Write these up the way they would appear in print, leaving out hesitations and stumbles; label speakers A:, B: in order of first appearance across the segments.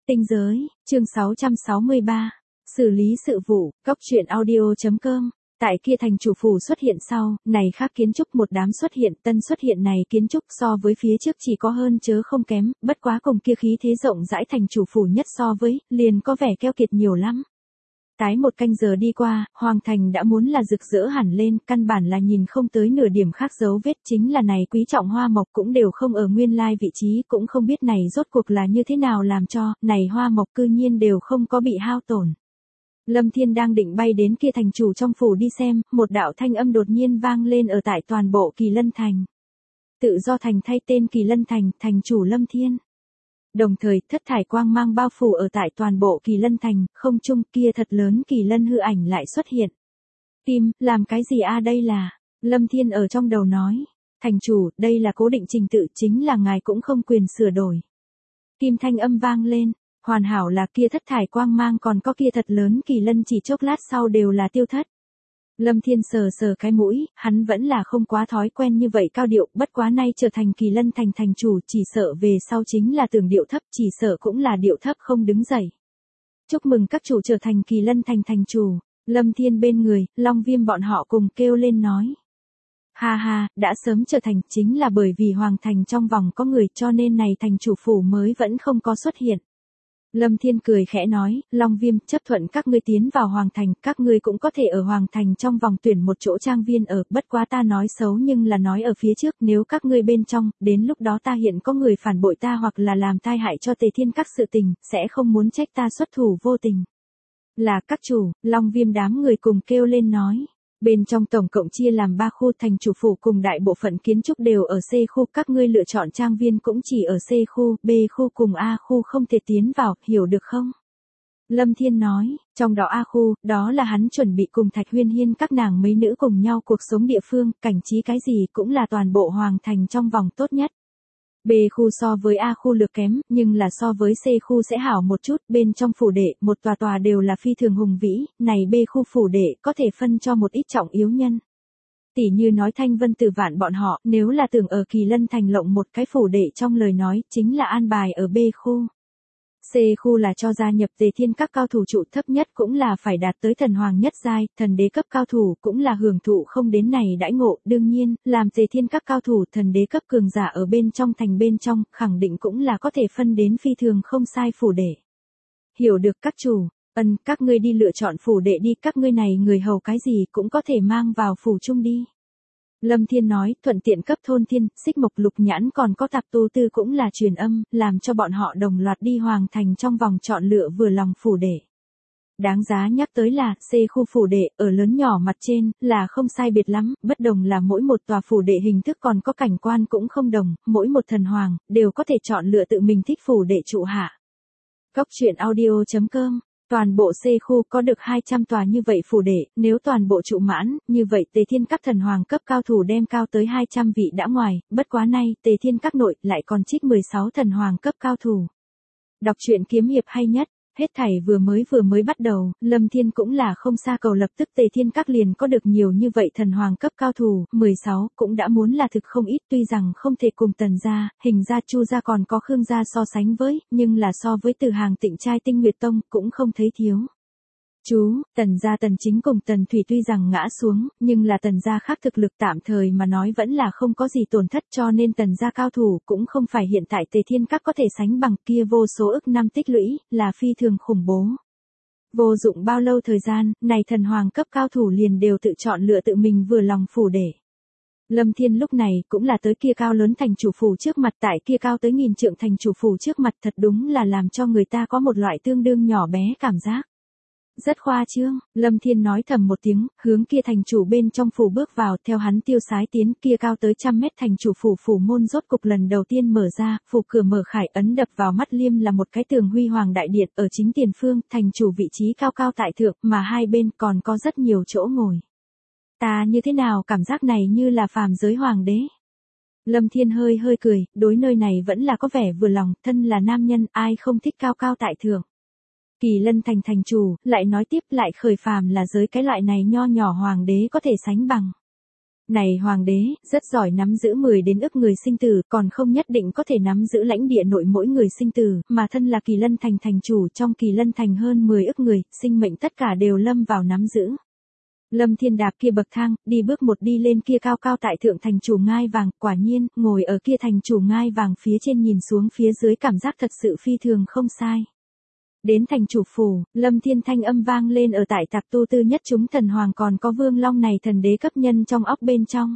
A: Tinh giới, chương 663. Xử lý sự vụ, Cóc truyện audio.com. Tại kia thành chủ phủ xuất hiện sau, này khác kiến trúc một đám xuất hiện, tân xuất hiện này kiến trúc so với phía trước chỉ có hơn chớ không kém, bất quá cùng kia khí thế rộng rãi thành chủ phủ nhất so với, liền có vẻ keo kiệt nhiều lắm. Tái một canh giờ đi qua, Hoàng Thành đã muốn là rực rỡ hẳn lên, căn bản là nhìn không tới nửa điểm khác dấu vết, chính là này quý trọng hoa mộc cũng đều không ở nguyên lai vị trí, cũng không biết này rốt cuộc là như thế nào làm cho, này hoa mộc cư nhiên đều không có bị hao tổn. Lâm Thiên đang định bay đến kia thành chủ trong phủ đi xem, một đạo thanh âm đột nhiên vang lên ở tại toàn bộ Kỳ Lân Thành. Tự do thành thay tên Kỳ Lân Thành, thành chủ Lâm Thiên. Đồng thời, thất thải quang mang bao phủ ở tại toàn bộ Kỳ Lân Thành, không trung kia thật lớn Kỳ Lân hư ảnh lại xuất hiện. Tim, làm cái gì đây là? Lâm Thiên ở trong đầu nói. Thành chủ, đây là cố định trình tự, chính là ngài cũng không quyền sửa đổi. Kim thanh âm vang lên, hoàn hảo là kia thất thải quang mang còn có kia thật lớn Kỳ Lân chỉ chốc lát sau đều là tiêu thất. Lâm Thiên sờ sờ cái mũi, hắn vẫn là không quá thói quen như vậy cao điệu, bất quá nay trở thành Kỳ Lân Thành thành chủ, chỉ sợ về sau chính là tưởng điệu thấp, chỉ sợ cũng là điệu thấp không đứng dậy. Chúc mừng các chủ trở thành Kỳ Lân Thành thành chủ, Lâm Thiên bên người, Long Viêm bọn họ cùng kêu lên nói. Ha ha, đã sớm trở thành, chính là bởi vì Hoàng Thành trong vòng có người cho nên này thành chủ phủ mới vẫn không có xuất hiện. Lâm Thiên cười khẽ nói, Long Viêm chấp thuận các ngươi tiến vào Hoàng Thành, các ngươi cũng có thể ở Hoàng Thành trong vòng tuyển một chỗ trang viên ở, bất quá ta nói xấu nhưng là nói ở phía trước, nếu các ngươi bên trong, đến lúc đó ta hiện có người phản bội ta hoặc là làm tai hại cho Tề Thiên các sự tình, sẽ không muốn trách ta xuất thủ vô tình. Là các chủ, Long Viêm đám người cùng kêu lên nói. Bên trong tổng cộng chia làm 3 khu, thành chủ phủ cùng đại bộ phận kiến trúc đều ở C khu, các ngươi lựa chọn trang viên cũng chỉ ở C khu, B khu cùng A khu không thể tiến vào, hiểu được không? Lâm Thiên nói, trong đó A khu, đó là hắn chuẩn bị cùng Thạch Huyên Hiên các nàng mấy nữ cùng nhau cuộc sống địa phương, cảnh trí cái gì cũng là toàn bộ Hoàng Thành trong vòng tốt nhất. B khu so với A khu lược kém, nhưng là so với C khu sẽ hảo một chút, bên trong phủ đệ, một tòa tòa đều là phi thường hùng vĩ, này B khu phủ đệ có thể phân cho một ít trọng yếu nhân. Tỷ như nói Thanh Vân Tử Vạn bọn họ, nếu là tưởng ở Kỳ Lân Thành lộng một cái phủ đệ trong lời nói, chính là an bài ở B khu. C khu là cho gia nhập Tề Thiên các cao thủ trụ thấp nhất cũng là phải đạt tới thần hoàng nhất giai, thần đế cấp cao thủ cũng là hưởng thụ không đến này đãi ngộ, đương nhiên, làm Tề Thiên các cao thủ thần đế cấp cường giả ở bên trong thành bên trong, khẳng định cũng là có thể phân đến phi thường không sai phủ đệ. Hiểu được các chủ, các ngươi đi lựa chọn phủ đệ đi, các ngươi này người hầu cái gì cũng có thể mang vào phủ chung đi. Lâm Thiên nói, thuận tiện cấp Thôn Thiên, Xích Mộc Lục Nhãn còn có Tạp Tu Tư cũng là truyền âm, làm cho bọn họ đồng loạt đi Hoàng Thành trong vòng chọn lựa vừa lòng phủ đệ. Đáng giá nhắc tới là, C khu phủ đệ, ở lớn nhỏ mặt trên, là không sai biệt lắm, bất đồng là mỗi một tòa phủ đệ hình thức còn có cảnh quan cũng không đồng, mỗi một thần hoàng, đều có thể chọn lựa tự mình thích phủ đệ trụ hạ. Cóc truyện audio.com. Toàn bộ C khu có được 200 tòa như vậy phủ đệ, nếu toàn bộ trụ mãn, như vậy Tề Thiên các thần hoàng cấp cao thủ đem cao tới 200 vị đã ngoài, bất quá nay, Tề Thiên các nội lại còn trích 16 thần hoàng cấp cao thủ. Đọc truyện kiếm hiệp hay nhất, hết thảy vừa mới bắt đầu, Lâm Thiên cũng là không xa cầu lập tức Tề Thiên các liền có được nhiều như vậy thần hoàng cấp cao thủ, 16 cũng đã muốn là thực không ít, tuy rằng không thể cùng Tần gia, Hình gia, Chu gia còn có Khương gia so sánh với, nhưng là so với Từ Hàng Tịnh trai Tinh Nguyệt Tông cũng không thấy thiếu. Tần gia Tần Chính cùng Tần Thủy tuy rằng ngã xuống, nhưng là Tần gia khác thực lực tạm thời mà nói vẫn là không có gì tổn thất, cho nên Tần gia cao thủ cũng không phải hiện tại Tề Thiên các có thể sánh bằng, kia vô số ức năm tích lũy, là phi thường khủng bố. Vô dụng bao lâu thời gian, này thần hoàng cấp cao thủ liền đều tự chọn lựa tự mình vừa lòng phủ để. Lâm Thiên lúc này cũng là tới kia cao lớn thành chủ phủ trước mặt, tại kia cao tới 1000 trượng thành chủ phủ trước mặt, thật đúng là làm cho người ta có một loại tương đương nhỏ bé cảm giác. Rất khoa trương, Lâm Thiên nói thầm một tiếng, hướng kia thành chủ bên trong phủ bước vào, theo hắn tiêu sái tiến, kia cao tới 100 mét thành chủ phủ môn rốt cục lần đầu tiên mở ra, phủ cửa mở khải, ấn đập vào mắt liêm là một cái tường huy hoàng đại điện, ở chính tiền phương, thành chủ vị trí cao cao tại thượng, mà hai bên còn có rất nhiều chỗ ngồi. Ta như thế nào cảm giác này như là phàm giới hoàng đế. Lâm Thiên hơi cười, đối nơi này vẫn là có vẻ vừa lòng, thân là nam nhân, ai không thích cao cao tại thượng. Kỳ Lân Thành thành chủ, lại nói tiếp lại khởi phàm là giới cái loại này nho nhỏ hoàng đế có thể sánh bằng. Này hoàng đế, rất giỏi nắm giữ 10 đến ức người sinh tử, còn không nhất định có thể nắm giữ lãnh địa nội mỗi người sinh tử, mà thân là Kỳ Lân Thành thành chủ, trong Kỳ Lân Thành hơn 10 ức người, sinh mệnh tất cả đều lâm vào nắm giữ. Lâm Thiên đạp kia bậc thang, đi bước một đi lên kia cao cao tại thượng thành chủ ngai vàng, quả nhiên, ngồi ở kia thành chủ ngai vàng phía trên nhìn xuống phía dưới cảm giác thật sự phi thường không sai. Đến thành chủ phủ, Lâm Thiên thanh âm vang lên ở tại tạc tu tư nhất chúng thần hoàng còn có Vương Long này thần đế cấp nhân trong óc bên trong.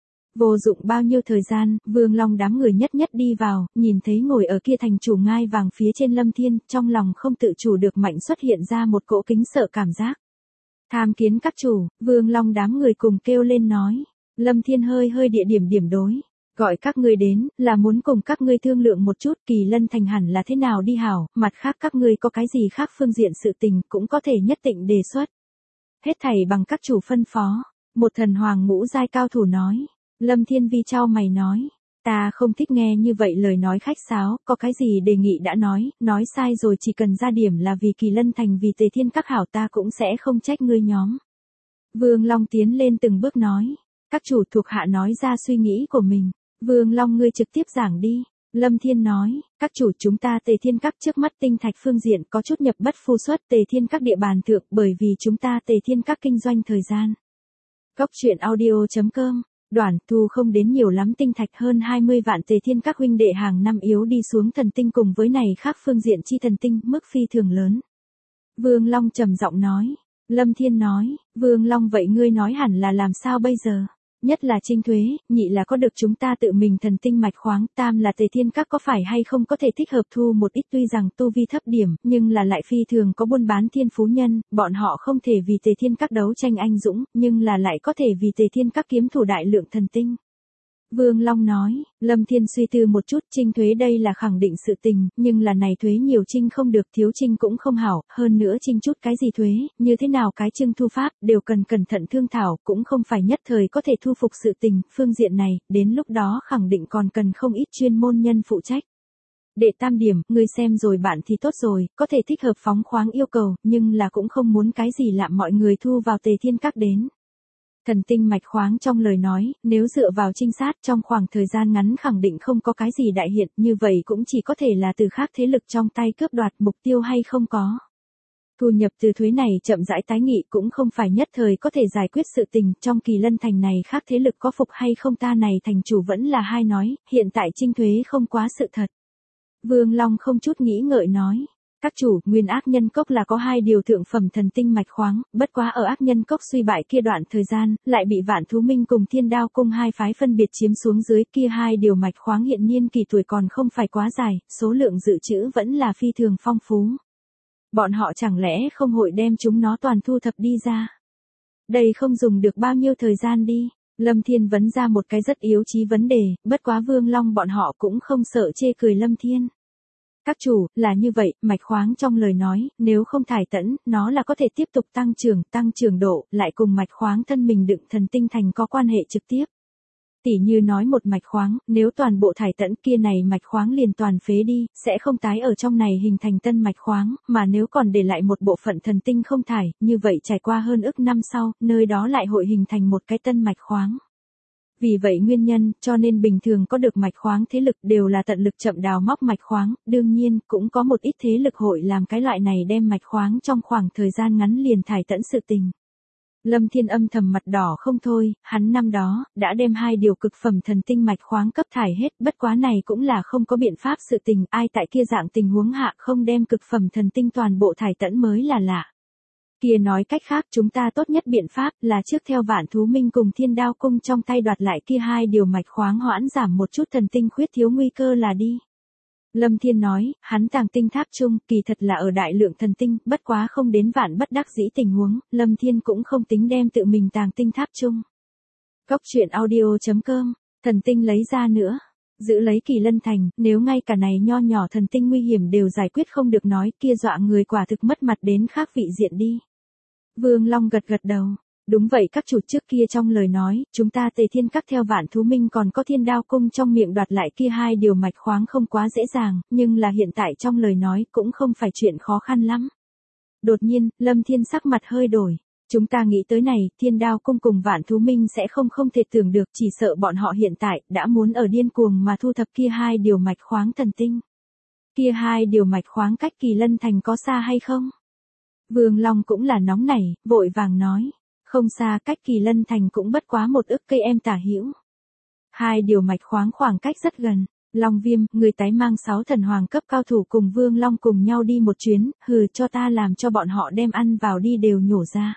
A: Vô dụng bao nhiêu thời gian, Vương Long đám người nhất nhất đi vào, nhìn thấy ngồi ở kia thành chủ ngai vàng phía trên Lâm Thiên, trong lòng không tự chủ được mạnh xuất hiện ra một cỗ kính sợ cảm giác. Tham kiến các chủ, Vương Long đám người cùng kêu lên nói. Lâm Thiên hơi địa điểm đối. Gọi các ngươi đến, là muốn cùng các ngươi thương lượng một chút Kỳ Lân Thành hẳn là thế nào đi hảo, mặt khác các ngươi có cái gì khác phương diện sự tình cũng có thể nhất định đề xuất. Hết thảy bằng các chủ phân phó. Một thần hoàng ngũ giai cao thủ nói. Lâm Thiên vi chau mày nói. Ta không thích nghe như vậy lời nói khách sáo, có cái gì đề nghị đã nói sai rồi chỉ cần ra điểm là vì Kỳ Lân Thành vì Tề Thiên các hảo ta cũng sẽ không trách ngươi nhóm. Vương Long tiến lên từng bước nói. Các chủ thuộc hạ nói ra suy nghĩ của mình. Vương Long ngươi trực tiếp giảng đi. Lâm Thiên nói, các chủ chúng ta Tề Thiên các trước mắt tinh thạch phương diện có chút nhập bất phu xuất Tề Thiên các địa bàn thượng bởi vì chúng ta Tề Thiên các kinh doanh thời gian. Cốc truyện audio.com, Đoản thu không đến nhiều lắm tinh thạch hơn 20 vạn Tề Thiên các huynh đệ hàng năm yếu đi xuống thần tinh cùng với này khác phương diện chi thần tinh mức phi thường lớn. Vương Long trầm giọng nói. Lâm Thiên nói, Vương Long vậy ngươi nói hẳn là làm sao bây giờ? Nhất là trinh thuế, nhị là có được chúng ta tự mình thần tinh mạch khoáng, tam là Tề Thiên các có phải hay không có thể thích hợp thu một ít tuy rằng tu vi thấp điểm, nhưng là lại phi thường có buôn bán thiên phú nhân, bọn họ không thể vì Tề Thiên các đấu tranh anh dũng, nhưng là lại có thể vì Tề Thiên các kiếm thủ đại lượng thần tinh. Vương Long nói, Lâm Thiên suy tư một chút, trinh thuế đây là khẳng định sự tình, nhưng là này thuế nhiều trinh không được, thiếu trinh cũng không hảo, hơn nữa trinh chút cái gì thuế, như thế nào cái trưng thu pháp, đều cần cẩn thận thương thảo, cũng không phải nhất thời có thể thu phục sự tình, phương diện này, đến lúc đó khẳng định còn cần không ít chuyên môn nhân phụ trách. Đệ tam điểm, ngươi xem rồi bạn thì tốt rồi, có thể thích hợp phóng khoáng yêu cầu, nhưng là cũng không muốn cái gì lạm mọi người thu vào Tề Thiên các đến. Thần tinh mạch khoáng trong lời nói, nếu dựa vào trinh sát trong khoảng thời gian ngắn khẳng định không có cái gì đại hiện, như vậy cũng chỉ có thể là từ khác thế lực trong tay cướp đoạt mục tiêu hay không có. Thu nhập từ thuế này chậm rãi tái nghị cũng không phải nhất thời có thể giải quyết sự tình, trong Kỳ Lân Thành này khác thế lực có phục hay không ta này thành chủ vẫn là hai nói, hiện tại trinh thuế không quá sự thật. Vương Long không chút nghĩ ngợi nói. Các chủ, nguyên ác nhân cốc là có 2 điều thượng phẩm thần tinh mạch khoáng, bất quá ở ác nhân cốc suy bại kia đoạn thời gian, lại bị Vạn Thú Minh cùng Thiên Đao cung hai phái phân biệt chiếm xuống dưới kia 2 điều mạch khoáng hiện niên kỳ tuổi còn không phải quá dài, số lượng dự trữ vẫn là phi thường phong phú. Bọn họ chẳng lẽ không hội đem chúng nó toàn thu thập đi ra? Đây không dùng được bao nhiêu thời gian đi. Lâm Thiên vấn ra một cái rất yếu chí vấn đề, bất quá Vương Long bọn họ cũng không sợ chê cười Lâm Thiên. Các chủ, là như vậy, mạch khoáng trong lời nói, nếu không thải tẫn, nó là có thể tiếp tục tăng trưởng độ, lại cùng mạch khoáng thân mình đựng thần tinh thành có quan hệ trực tiếp. Tỉ như nói một mạch khoáng, nếu toàn bộ thải tẫn kia này mạch khoáng liền toàn phế đi, sẽ không tái ở trong này hình thành tân mạch khoáng, mà nếu còn để lại một bộ phận thần tinh không thải, như vậy trải qua hơn ức năm sau, nơi đó lại hội hình thành một cái tân mạch khoáng. Vì vậy nguyên nhân, cho nên bình thường có được mạch khoáng thế lực đều là tận lực chậm đào móc mạch khoáng, đương nhiên, cũng có một ít thế lực hội làm cái loại này đem mạch khoáng trong khoảng thời gian ngắn liền thải tẫn sự tình. Lâm Thiên âm thầm mặt đỏ không thôi, hắn năm đó, đã đem 2 điều cực phẩm thần tinh mạch khoáng cấp thải hết, bất quá này cũng là không có biện pháp sự tình, ai tại kia dạng tình huống hạ không đem cực phẩm thần tinh toàn bộ thải tẫn mới là lạ. Kia nói cách khác chúng ta tốt nhất biện pháp là trước theo Vạn Thú Minh cùng Thiên Đao cung trong tay đoạt lại kia 2 điều mạch khoáng hoãn giảm một chút thần tinh khuyết thiếu nguy cơ là đi. Lâm Thiên nói, hắn tàng tinh tháp chung, kỳ thật là ở đại lượng thần tinh, bất quá không đến vạn bất đắc dĩ tình huống, Lâm Thiên cũng không tính đem tự mình tàng tinh tháp chung. Cốc truyện audio.com, thần tinh lấy ra nữa. Giữ lấy Kỳ Lân Thành, nếu ngay cả này nho nhỏ thần tinh nguy hiểm đều giải quyết không được nói, kia dọa người quả thực mất mặt đến khác vị diện đi. Vương Long gật đầu. Đúng vậy các chủ trước kia trong lời nói, chúng ta Tề Thiên các theo Vạn Thú Minh còn có Thiên Đao cung trong miệng đoạt lại kia 2 điều mạch khoáng không quá dễ dàng, nhưng là hiện tại trong lời nói cũng không phải chuyện khó khăn lắm. Đột nhiên, Lâm Thiên sắc mặt hơi đổi. Chúng ta nghĩ tới này, Thiên Đao Cung cùng Vạn Thú Minh sẽ không thể tưởng được, chỉ sợ bọn họ hiện tại đã muốn ở điên cuồng mà thu thập kia 2 điều mạch khoáng thần tinh. Kia 2 điều mạch khoáng cách Kỳ Lân Thành có xa hay không? Vương Long cũng là nóng nảy, vội vàng nói, không xa, cách Kỳ Lân Thành cũng bất quá 1 ức cây em tả hữu. 2 điều mạch khoáng khoảng cách rất gần. Long Viêm, người tái mang 6 thần hoàng cấp cao thủ cùng Vương Long cùng nhau đi một chuyến, hừ cho ta làm cho bọn họ đem ăn vào đi đều nhổ ra.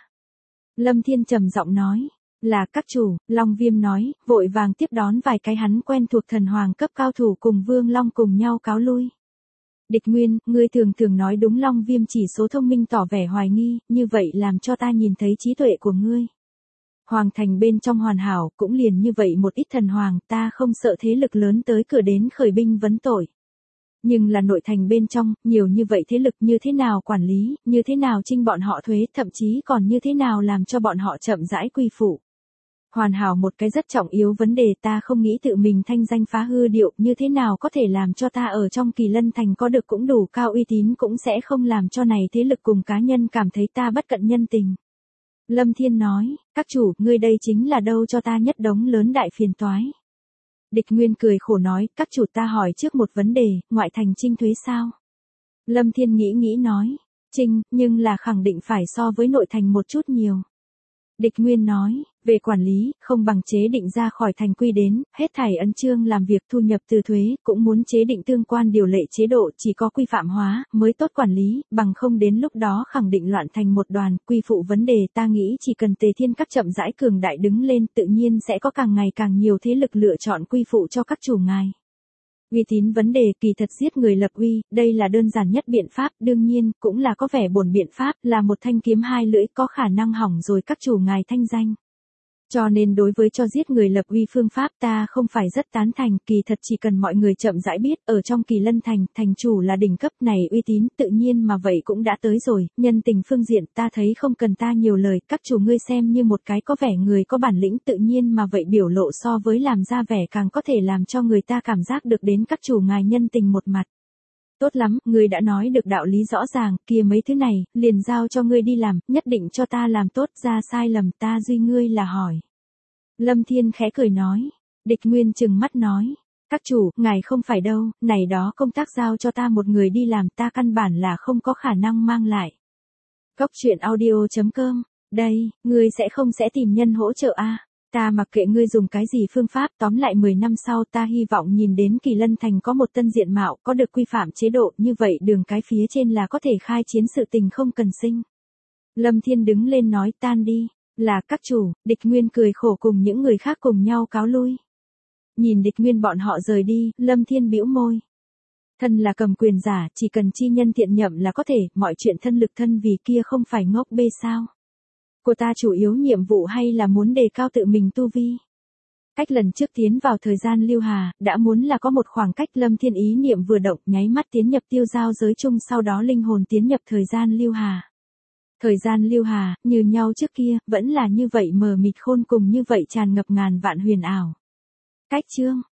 A: Lâm Thiên trầm giọng nói, là các chủ, Long Viêm nói, vội vàng tiếp đón vài cái hắn quen thuộc thần hoàng cấp cao thủ cùng Vương Long cùng nhau cáo lui. Địch Nguyên, ngươi thường nói đúng. Long Viêm chỉ số thông minh tỏ vẻ hoài nghi, như vậy làm cho ta nhìn thấy trí tuệ của ngươi. Hoàng thành bên trong hoàn hảo, cũng liền như vậy một ít thần hoàng, ta không sợ thế lực lớn tới cửa đến khởi binh vấn tội. Nhưng là nội thành bên trong, nhiều như vậy thế lực như thế nào quản lý, như thế nào trinh bọn họ thuế, thậm chí còn như thế nào làm cho bọn họ chậm rãi quy phụ. Hoàn hảo một cái rất trọng yếu vấn đề, ta không nghĩ tự mình thanh danh phá hư điệu, như thế nào có thể làm cho ta ở trong Kỳ Lân Thành có được cũng đủ cao uy tín, cũng sẽ không làm cho này thế lực cùng cá nhân cảm thấy ta bất cận nhân tình. Lâm Thiên nói, các chủ, ngươi đây chính là đâu cho ta nhất đống lớn đại phiền toái. Địch Nguyên cười khổ nói, các chủ ta hỏi trước một vấn đề, ngoại thành trinh thuế sao? Lâm Thiên nghĩ nói, trinh, nhưng là khẳng định phải so với nội thành một chút nhiều. Địch Nguyên nói, về quản lý, không bằng chế định ra khỏi thành quy đến, hết thảy ấn chương làm việc thu nhập từ thuế, cũng muốn chế định tương quan điều lệ chế độ, chỉ có quy phạm hóa, mới tốt quản lý, bằng không đến lúc đó khẳng định loạn thành một đoàn, quy phụ vấn đề ta nghĩ chỉ cần Tề Thiên các chậm rãi cường đại đứng lên, tự nhiên sẽ có càng ngày càng nhiều thế lực lựa chọn quy phụ cho các chủ ngài. Uy tín vấn đề, kỳ thật giết người lập uy, đây là đơn giản nhất biện pháp, đương nhiên, cũng là có vẻ bổn biện pháp, là một thanh kiếm hai lưỡi, có khả năng hỏng rồi các chủ ngài thanh danh. Cho nên đối với cho giết người lập uy phương pháp ta không phải rất tán thành, kỳ thật chỉ cần mọi người chậm rãi biết, ở trong Kỳ Lân Thành, thành chủ là đỉnh cấp này uy tín, tự nhiên mà vậy cũng đã tới rồi, nhân tình phương diện ta thấy không cần ta nhiều lời, các chủ ngươi xem như một cái có vẻ người có bản lĩnh, tự nhiên mà vậy biểu lộ so với làm ra vẻ càng có thể làm cho người ta cảm giác được đến các chủ ngài nhân tình một mặt. Tốt lắm, ngươi đã nói được đạo lý rõ ràng, kia mấy thứ này, liền giao cho ngươi đi làm, nhất định cho ta làm tốt, ra sai lầm ta duy ngươi là hỏi. Lâm Thiên khẽ cười nói, Địch Nguyên trừng mắt nói, các chủ, ngài không phải đâu, này đó công tác giao cho ta một người đi làm, ta căn bản là không có khả năng mang lại. Cốc truyện audio.com, đây, ngươi sẽ tìm nhân hỗ trợ a. Ta mặc kệ ngươi dùng cái gì phương pháp, tóm lại 10 năm sau ta hy vọng nhìn đến Kỳ Lân Thành có một tân diện mạo, có được quy phạm chế độ, như vậy đường cái phía trên là có thể khai chiến sự tình không cần sinh. Lâm Thiên đứng lên nói tan đi, là các chủ, Địch Nguyên cười khổ cùng những người khác cùng nhau cáo lui. Nhìn Địch Nguyên bọn họ rời đi, Lâm Thiên bĩu môi. Thân là cầm quyền giả, chỉ cần chi nhân thiện nhậm là có thể, mọi chuyện thân lực thân vì kia không phải ngốc bê sao. Của ta chủ yếu nhiệm vụ hay là muốn đề cao tự mình tu vi. Cách lần trước tiến vào thời gian lưu hà, đã muốn là có một khoảng cách. Lâm Thiên ý niệm vừa động, nháy mắt tiến nhập tiêu giao giới chung, sau đó linh hồn tiến nhập thời gian lưu hà. Thời gian lưu hà, như nhau trước kia, vẫn là như vậy mờ mịt khôn cùng như vậy tràn ngập ngàn vạn huyền ảo. Cách chương